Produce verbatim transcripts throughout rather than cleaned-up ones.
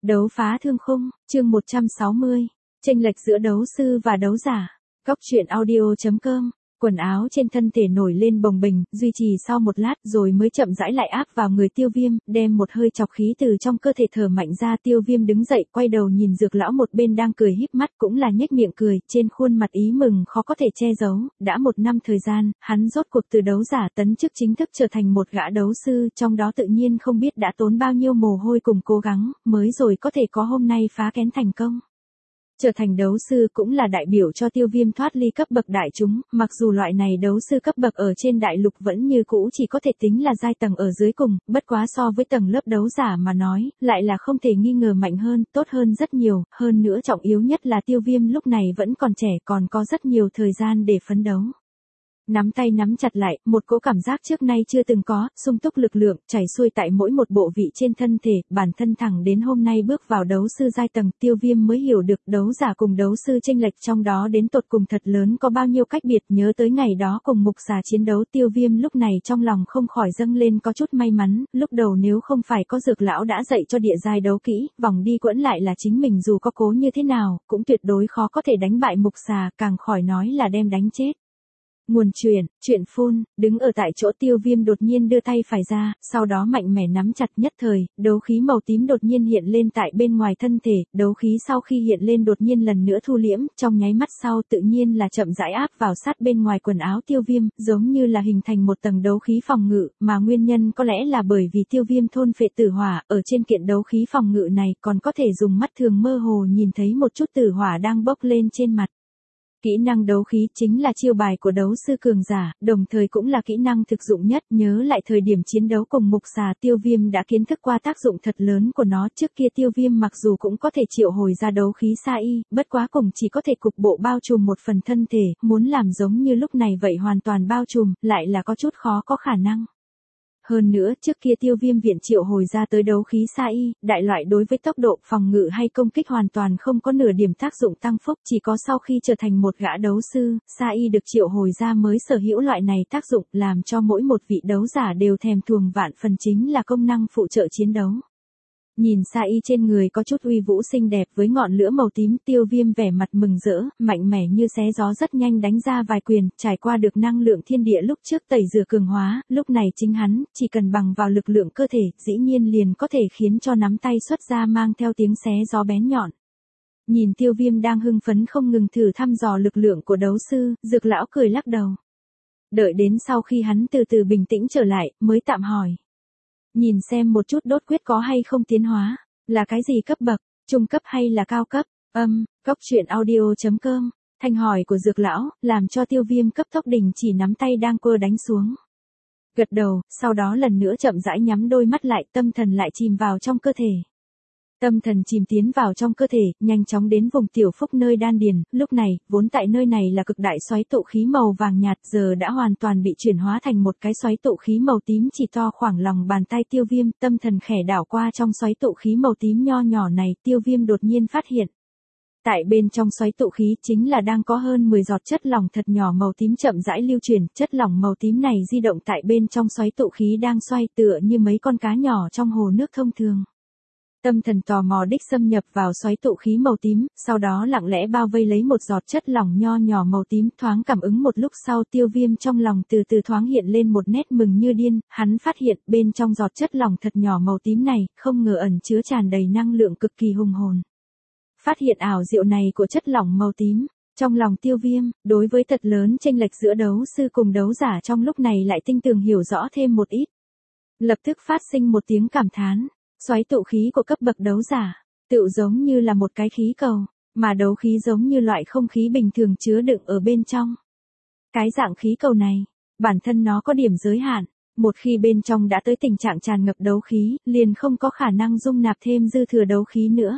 Đấu phá thương khung, chương một trăm sáu mươi. Chênh lệch giữa đấu sư và đấu giả. Góc truyện audio chấm com. Quần áo trên thân thể nổi lên bồng bềnh, duy trì sau một lát rồi mới chậm rãi lại áp vào người Tiêu Viêm, đem một hơi chọc khí từ trong cơ thể thở mạnh ra. Tiêu Viêm đứng dậy, quay đầu nhìn Dược lão một bên đang cười híp mắt, cũng là nhếch miệng cười, trên khuôn mặt ý mừng khó có thể che giấu. Đã một năm thời gian, hắn rốt cuộc từ đấu giả tấn chức chính thức trở thành một gã đấu sư, trong đó tự nhiên không biết đã tốn bao nhiêu mồ hôi cùng cố gắng, mới rồi có thể có hôm nay phá kén thành công. Trở thành đấu sư cũng là đại biểu cho Tiêu Viêm thoát ly cấp bậc đại chúng, mặc dù loại này đấu sư cấp bậc ở trên đại lục vẫn như cũ chỉ có thể tính là giai tầng ở dưới cùng, bất quá so với tầng lớp đấu giả mà nói, lại là không thể nghi ngờ mạnh hơn, tốt hơn rất nhiều, hơn nữa trọng yếu nhất là Tiêu Viêm lúc này vẫn còn trẻ, còn có rất nhiều thời gian để phấn đấu. Nắm tay nắm chặt lại, một cỗ cảm giác trước nay chưa từng có, sung túc lực lượng, chảy xuôi tại mỗi một bộ vị trên thân thể, bản thân thẳng đến hôm nay bước vào đấu sư giai tầng, Tiêu Viêm mới hiểu được đấu giả cùng đấu sư chênh lệch trong đó đến tột cùng thật lớn có bao nhiêu cách biệt. Nhớ tới ngày đó cùng mục xà chiến đấu, Tiêu Viêm lúc này trong lòng không khỏi dâng lên có chút may mắn, lúc đầu nếu không phải có Dược lão đã dạy cho địa giai đấu kỹ, vòng đi quẫn lại là chính mình dù có cố như thế nào, cũng tuyệt đối khó có thể đánh bại mục xà, càng khỏi nói là đem đánh chết. Nguồn truyền, chuyện phun, đứng ở tại chỗ Tiêu Viêm đột nhiên đưa tay phải ra, sau đó mạnh mẽ nắm chặt, nhất thời, đấu khí màu tím đột nhiên hiện lên tại bên ngoài thân thể, đấu khí sau khi hiện lên đột nhiên lần nữa thu liễm, trong nháy mắt sau tự nhiên là chậm rãi áp vào sát bên ngoài quần áo Tiêu Viêm, giống như là hình thành một tầng đấu khí phòng ngự, mà nguyên nhân có lẽ là bởi vì Tiêu Viêm thôn phệ tử hỏa, ở trên kiện đấu khí phòng ngự này còn có thể dùng mắt thường mơ hồ nhìn thấy một chút tử hỏa đang bốc lên trên mặt. Kỹ năng đấu khí chính là chiêu bài của đấu sư cường giả, đồng thời cũng là kỹ năng thực dụng nhất. Nhớ lại thời điểm chiến đấu cùng mục xà, Tiêu Viêm đã kiến thức qua tác dụng thật lớn của nó. Trước kia Tiêu Viêm mặc dù cũng có thể triệu hồi ra đấu khí sa y, bất quá cùng chỉ có thể cục bộ bao trùm một phần thân thể, muốn làm giống như lúc này vậy hoàn toàn bao trùm, lại là có chút khó có khả năng. Hơn nữa, trước kia Tiêu Viêm viện triệu hồi ra tới đấu khí sa y, đại loại đối với tốc độ, phòng ngự hay công kích hoàn toàn không có nửa điểm tác dụng tăng phúc, chỉ có sau khi trở thành một gã đấu sư, sa y được triệu hồi ra mới sở hữu loại này tác dụng, làm cho mỗi một vị đấu giả đều thèm thuồng vạn phần, chính là công năng phụ trợ chiến đấu. Nhìn sa y trên người có chút uy vũ xinh đẹp với ngọn lửa màu tím, Tiêu Viêm vẻ mặt mừng rỡ, mạnh mẽ như xé gió rất nhanh đánh ra vài quyền, trải qua được năng lượng thiên địa lúc trước tẩy rửa cường hóa, lúc này chính hắn, chỉ cần bằng vào lực lượng cơ thể, dĩ nhiên liền có thể khiến cho nắm tay xuất ra mang theo tiếng xé gió bén nhọn. Nhìn Tiêu Viêm đang hưng phấn không ngừng thử thăm dò lực lượng của đấu sư, Dược lão cười lắc đầu. Đợi đến sau khi hắn từ từ bình tĩnh trở lại, mới tạm hỏi. Nhìn xem một chút đốt quyết có hay không tiến hóa, là cái gì cấp bậc, trung cấp hay là cao cấp, âm, góc truyện audio chấm com, thanh hỏi của Dược lão, làm cho Tiêu Viêm cấp tốc đình chỉ nắm tay đang quơ đánh xuống. Gật đầu, sau đó lần nữa chậm rãi nhắm đôi mắt lại, tâm thần lại chìm vào trong cơ thể. Tâm thần chìm tiến vào trong cơ thể, nhanh chóng đến vùng tiểu phúc nơi đan điền, lúc này, vốn tại nơi này là cực đại xoáy tụ khí màu vàng nhạt, giờ đã hoàn toàn bị chuyển hóa thành một cái xoáy tụ khí màu tím chỉ to khoảng lòng bàn tay Tiêu Viêm, tâm thần khẽ đảo qua trong xoáy tụ khí màu tím nho nhỏ này, Tiêu Viêm đột nhiên phát hiện. Tại bên trong xoáy tụ khí chính là đang có hơn mười giọt chất lỏng thật nhỏ màu tím chậm rãi lưu chuyển, chất lỏng màu tím này di động tại bên trong xoáy tụ khí đang xoay tựa như mấy con cá nhỏ trong hồ nước thông thường. Tâm thần tò mò đích xâm nhập vào xoáy tụ khí màu tím, sau đó lặng lẽ bao vây lấy một giọt chất lỏng nho nhỏ màu tím, thoáng cảm ứng một lúc sau Tiêu Viêm trong lòng từ từ thoáng hiện lên một nét mừng như điên, hắn phát hiện bên trong giọt chất lỏng thật nhỏ màu tím này, không ngờ ẩn chứa tràn đầy năng lượng cực kỳ hùng hồn. Phát hiện ảo diệu này của chất lỏng màu tím, trong lòng Tiêu Viêm, đối với thật lớn chênh lệch giữa đấu sư cùng đấu giả trong lúc này lại tinh tường hiểu rõ thêm một ít. Lập tức phát sinh một tiếng cảm thán. Xoáy tụ khí của cấp bậc đấu giả, tựu giống như là một cái khí cầu, mà đấu khí giống như loại không khí bình thường chứa đựng ở bên trong. Cái dạng khí cầu này, bản thân nó có điểm giới hạn, một khi bên trong đã tới tình trạng tràn ngập đấu khí, liền không có khả năng dung nạp thêm dư thừa đấu khí nữa.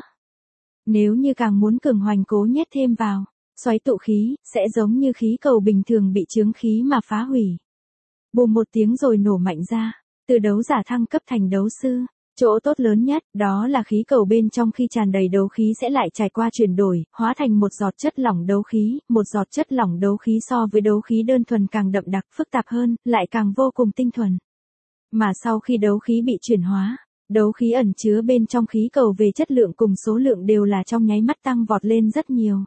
Nếu như càng muốn cường hoành cố nhét thêm vào, xoáy tụ khí, sẽ giống như khí cầu bình thường bị chướng khí mà phá hủy. Bùm một tiếng rồi nổ mạnh ra, từ đấu giả thăng cấp thành đấu sư. Chỗ tốt lớn nhất, đó là khí cầu bên trong khi tràn đầy đấu khí sẽ lại trải qua chuyển đổi, hóa thành một giọt chất lỏng đấu khí, một giọt chất lỏng đấu khí so với đấu khí đơn thuần càng đậm đặc, phức tạp hơn, lại càng vô cùng tinh thuần. Mà sau khi đấu khí bị chuyển hóa, Đấu khí ẩn chứa bên trong khí cầu về chất lượng cùng số lượng đều là trong nháy mắt tăng vọt lên rất nhiều.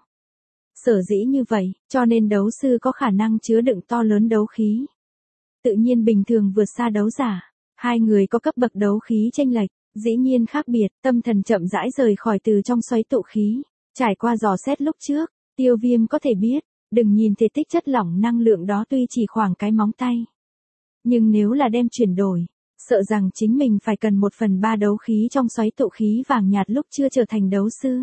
Sở dĩ như vậy, cho nên đấu sư có khả năng chứa đựng to lớn đấu khí. Tự nhiên bình thường vượt xa đấu giả. Hai người có cấp bậc đấu khí chênh lệch, dĩ nhiên khác biệt, tâm thần chậm rãi rời khỏi từ trong xoáy tụ khí. Trải qua dò xét lúc trước, Tiêu Viêm có thể biết, đừng nhìn thể tích chất lỏng năng lượng đó tuy chỉ khoảng cái móng tay. Nhưng nếu là đem chuyển đổi, sợ rằng chính mình phải cần một phần ba đấu khí trong xoáy tụ khí vàng nhạt lúc chưa trở thành đấu sư.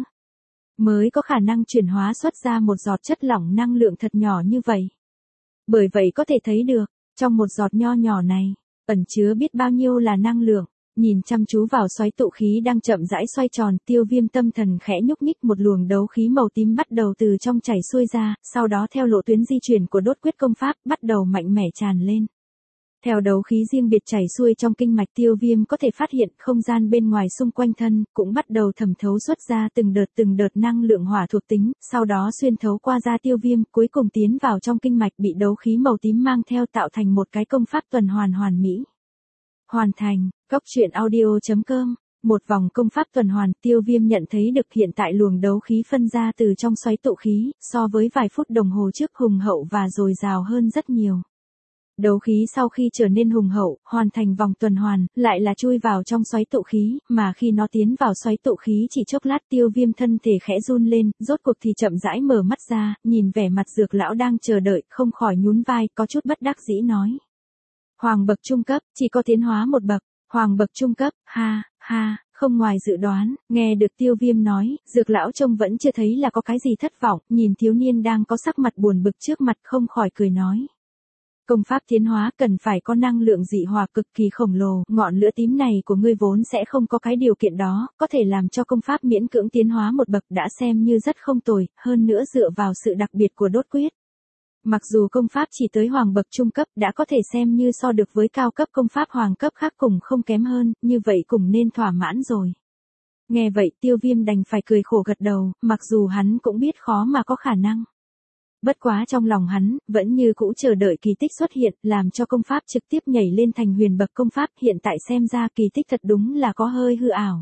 Mới có khả năng chuyển hóa xuất ra một giọt chất lỏng năng lượng thật nhỏ như vậy. Bởi vậy có thể thấy được, trong một giọt nho nhỏ này, ẩn chứa biết bao nhiêu là năng lượng. Nhìn chăm chú vào xoáy tụ khí đang chậm rãi xoay tròn, Tiêu Viêm tâm thần khẽ nhúc nhích, một luồng đấu khí màu tím bắt đầu từ trong chảy xuôi ra, sau đó theo lộ tuyến di chuyển của đốt quyết công pháp, bắt đầu mạnh mẽ tràn lên. Theo đấu khí riêng biệt chảy xuôi trong kinh mạch, Tiêu Viêm có thể phát hiện không gian bên ngoài xung quanh thân, cũng bắt đầu thẩm thấu xuất ra từng đợt từng đợt năng lượng hỏa thuộc tính, sau đó xuyên thấu qua da Tiêu Viêm, cuối cùng tiến vào trong kinh mạch, bị đấu khí màu tím mang theo tạo thành một cái công pháp tuần hoàn hoàn mỹ. Hoàn thành, Cốc Truyện Audio chấm com. Một vòng công pháp tuần hoàn, Tiêu Viêm nhận thấy được hiện tại luồng đấu khí phân ra từ trong xoáy tụ khí, so với vài phút đồng hồ trước hùng hậu và dồi dào hơn rất nhiều. Đấu khí sau khi trở nên hùng hậu, hoàn thành vòng tuần hoàn, lại là chui vào trong xoáy tụ khí, mà khi nó tiến vào xoáy tụ khí chỉ chốc lát, Tiêu Viêm thân thể khẽ run lên, rốt cuộc thì chậm rãi mở mắt ra, nhìn vẻ mặt Dược lão đang chờ đợi, không khỏi nhún vai, có chút bất đắc dĩ nói. Hoàng bậc trung cấp, chỉ có tiến hóa một bậc, hoàng bậc trung cấp, ha, ha, không ngoài dự đoán, nghe được Tiêu Viêm nói, Dược lão trông vẫn chưa thấy là có cái gì thất vọng, nhìn thiếu niên đang có sắc mặt buồn bực trước mặt không khỏi cười nói. Công pháp tiến hóa cần phải có năng lượng dị hỏa cực kỳ khổng lồ, ngọn lửa tím này của ngươi vốn sẽ không có cái điều kiện đó, có thể làm cho công pháp miễn cưỡng tiến hóa một bậc đã xem như rất không tồi, hơn nữa dựa vào sự đặc biệt của đốt quyết. Mặc dù công pháp chỉ tới hoàng bậc trung cấp đã có thể xem như so được với cao cấp công pháp hoàng cấp khác cùng không kém hơn, như vậy cũng nên thỏa mãn rồi. Nghe vậy Tiêu Viêm đành phải cười khổ gật đầu, mặc dù hắn cũng biết khó mà có khả năng. Bất quá trong lòng hắn, vẫn như cũ chờ đợi kỳ tích xuất hiện, làm cho công pháp trực tiếp nhảy lên thành huyền bậc công pháp, hiện tại xem ra kỳ tích thật đúng là có hơi hư ảo.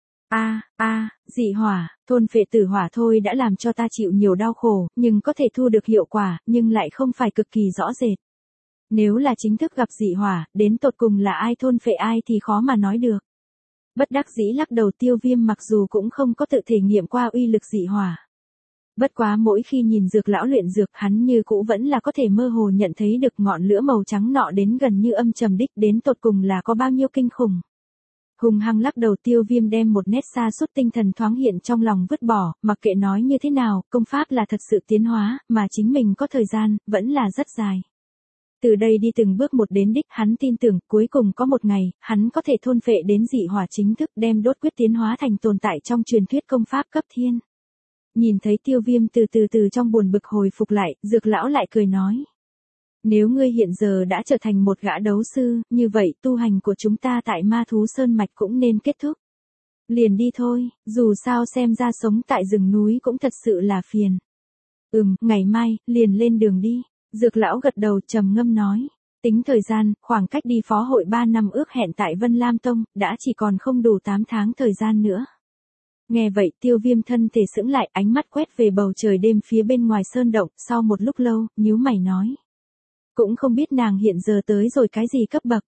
A, a, dị hỏa, thôn phệ tử hỏa thôi đã làm cho ta chịu nhiều đau khổ, nhưng có thể thu được hiệu quả, nhưng lại không phải cực kỳ rõ rệt. Nếu là chính thức gặp dị hỏa, đến tột cùng là ai thôn phệ ai thì khó mà nói được. Bất đắc dĩ lắc đầu Tiêu Viêm, mặc dù cũng không có tự thể nghiệm qua uy lực dị hỏa. Bất quá mỗi khi nhìn Dược lão luyện dược, hắn như cũ vẫn là có thể mơ hồ nhận thấy được ngọn lửa màu trắng nọ đến gần như âm trầm đích, đến tột cùng là có bao nhiêu kinh khủng. Hùng hăng lắc đầu Tiêu Viêm đem một nét xa suốt tinh thần thoáng hiện trong lòng vứt bỏ, mặc kệ nói như thế nào, công pháp là thật sự tiến hóa, mà chính mình có thời gian, vẫn là rất dài. Từ đây đi từng bước một đến đích, hắn tin tưởng, cuối cùng có một ngày, hắn có thể thôn phệ đến dị hỏa chính thức, đem đốt quyết tiến hóa thành tồn tại trong truyền thuyết công pháp cấp thiên. Nhìn thấy Tiêu Viêm từ từ từ trong buồn bực hồi phục lại, Dược lão lại cười nói. Nếu ngươi hiện giờ đã trở thành một gã đấu sư, như vậy tu hành của chúng ta tại Ma Thú Sơn Mạch cũng nên kết thúc. Liền đi thôi, dù sao xem ra sống tại rừng núi cũng thật sự là phiền. Ừm, ngày mai, liền lên đường đi. Dược lão gật đầu trầm ngâm nói. Tính thời gian, khoảng cách đi phó hội ba năm ước hẹn tại Vân Lam Tông, đã chỉ còn không đủ tám tháng thời gian nữa. Nghe vậy Tiêu Viêm thân thể sững lại, ánh mắt quét về bầu trời đêm phía bên ngoài sơn động, sau một lúc lâu, nhíu mày nói. Cũng không biết nàng hiện giờ tới rồi cái gì cấp bậc.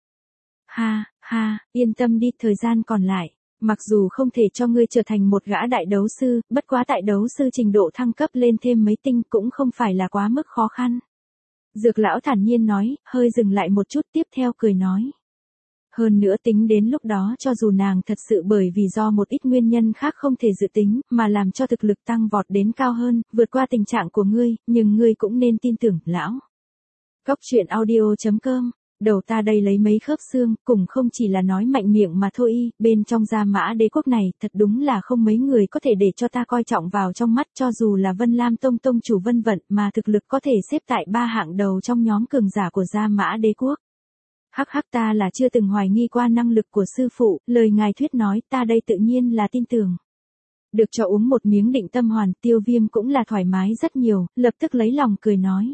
Ha, ha, yên tâm đi, thời gian còn lại. Mặc dù không thể cho ngươi trở thành một gã đại đấu sư, bất quá tại đấu sư trình độ thăng cấp lên thêm mấy tinh cũng không phải là quá mức khó khăn. Dược lão thản nhiên nói, hơi dừng lại một chút tiếp theo cười nói. Hơn nữa tính đến lúc đó cho dù nàng thật sự bởi vì do một ít nguyên nhân khác không thể dự tính, mà làm cho thực lực tăng vọt đến cao hơn, vượt qua tình trạng của ngươi, nhưng ngươi cũng nên tin tưởng, lão. Cốc Truyện Audio chấm com. Đầu ta đây lấy mấy khớp xương, cùng không chỉ là nói mạnh miệng mà thôi, bên trong Gia Mã Đế quốc này, thật đúng là không mấy người có thể để cho ta coi trọng vào trong mắt, cho dù là Vân Lam Tông tông chủ Vân Vận, mà thực lực có thể xếp tại ba hạng đầu trong nhóm cường giả của Gia Mã Đế quốc. Hắc hắc, ta là chưa từng hoài nghi qua năng lực của sư phụ, lời ngài thuyết nói, ta đây tự nhiên là tin tưởng. Được cho uống một miếng định tâm hoàn, Tiêu Viêm cũng là thoải mái rất nhiều, lập tức lấy lòng cười nói.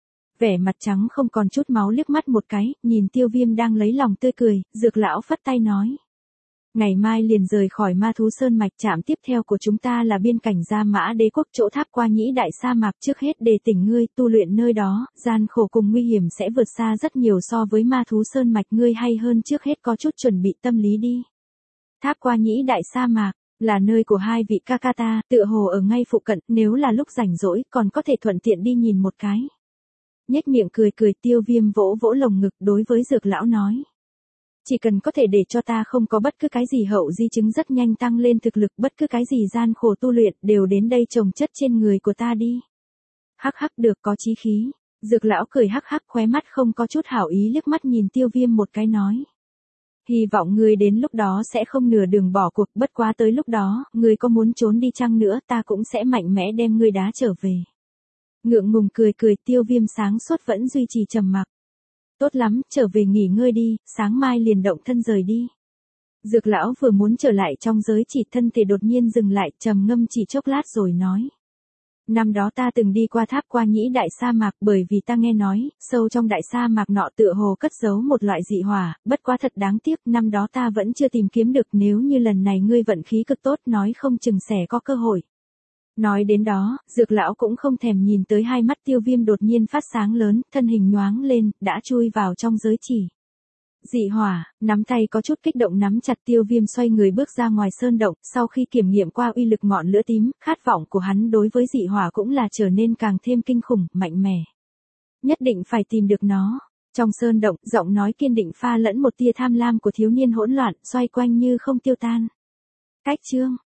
Vẻ mặt trắng không còn chút máu liếc mắt một cái, nhìn Tiêu Viêm đang lấy lòng tươi cười, Dược lão phất tay nói. Ngày mai liền rời khỏi Ma Thú Sơn Mạch, trạm tiếp theo của chúng ta là biên cảnh Gia Mã Đế quốc chỗ Tháp Qua Nhĩ Đại Sa Mạc, trước hết để tỉnh ngươi tu luyện nơi đó, gian khổ cùng nguy hiểm sẽ vượt xa rất nhiều so với Ma Thú Sơn Mạch, ngươi hay hơn trước hết có chút chuẩn bị tâm lý đi. Tháp Qua Nhĩ Đại Sa Mạc là nơi của hai vị ca ca ta, tựa hồ ở ngay phụ cận, nếu là lúc rảnh rỗi còn có thể thuận tiện đi nhìn một cái. Nhếch miệng cười cười, Tiêu Viêm vỗ vỗ lồng ngực đối với Dược lão nói. Chỉ cần có thể để cho ta không có bất cứ cái gì hậu di chứng rất nhanh tăng lên thực lực, bất cứ cái gì gian khổ tu luyện đều đến đây trồng chất trên người của ta đi. Hắc hắc, được, có chí khí. Dược lão cười hắc hắc, khóe mắt không có chút hảo ý liếc mắt nhìn Tiêu Viêm một cái nói. Hy vọng ngươi đến lúc đó sẽ không nửa đường bỏ cuộc, bất quá tới lúc đó, ngươi có muốn trốn đi chăng nữa ta cũng sẽ mạnh mẽ đem ngươi đá trở về. Ngượng ngùng cười cười, Tiêu Viêm sáng suốt vẫn duy trì trầm mặc. Tốt lắm, trở về nghỉ ngơi đi, sáng mai liền động thân rời đi. Dược lão vừa muốn trở lại trong giới chỉ, thân thể đột nhiên dừng lại, trầm ngâm chỉ chốc lát rồi nói. Năm đó ta từng đi qua Tháp Qua Nhĩ Đại Sa Mạc, bởi vì ta nghe nói, sâu trong đại sa mạc nọ tựa hồ cất giấu một loại dị hỏa, bất quá thật đáng tiếc, năm đó ta vẫn chưa tìm kiếm được, nếu như lần này ngươi vận khí cực tốt nói không chừng sẽ có cơ hội. Nói đến đó, Dược lão cũng không thèm nhìn tới hai mắt Tiêu Viêm đột nhiên phát sáng lớn, thân hình nhoáng lên, đã chui vào trong giới chỉ. Dị hỏa, nắm tay có chút kích động nắm chặt, Tiêu Viêm xoay người bước ra ngoài sơn động, sau khi kiểm nghiệm qua uy lực ngọn lửa tím, khát vọng của hắn đối với dị hỏa cũng là trở nên càng thêm kinh khủng, mạnh mẽ. Nhất định phải tìm được nó. Trong sơn động, giọng nói kiên định pha lẫn một tia tham lam của thiếu niên hỗn loạn, xoay quanh như không tiêu tan. Cách chương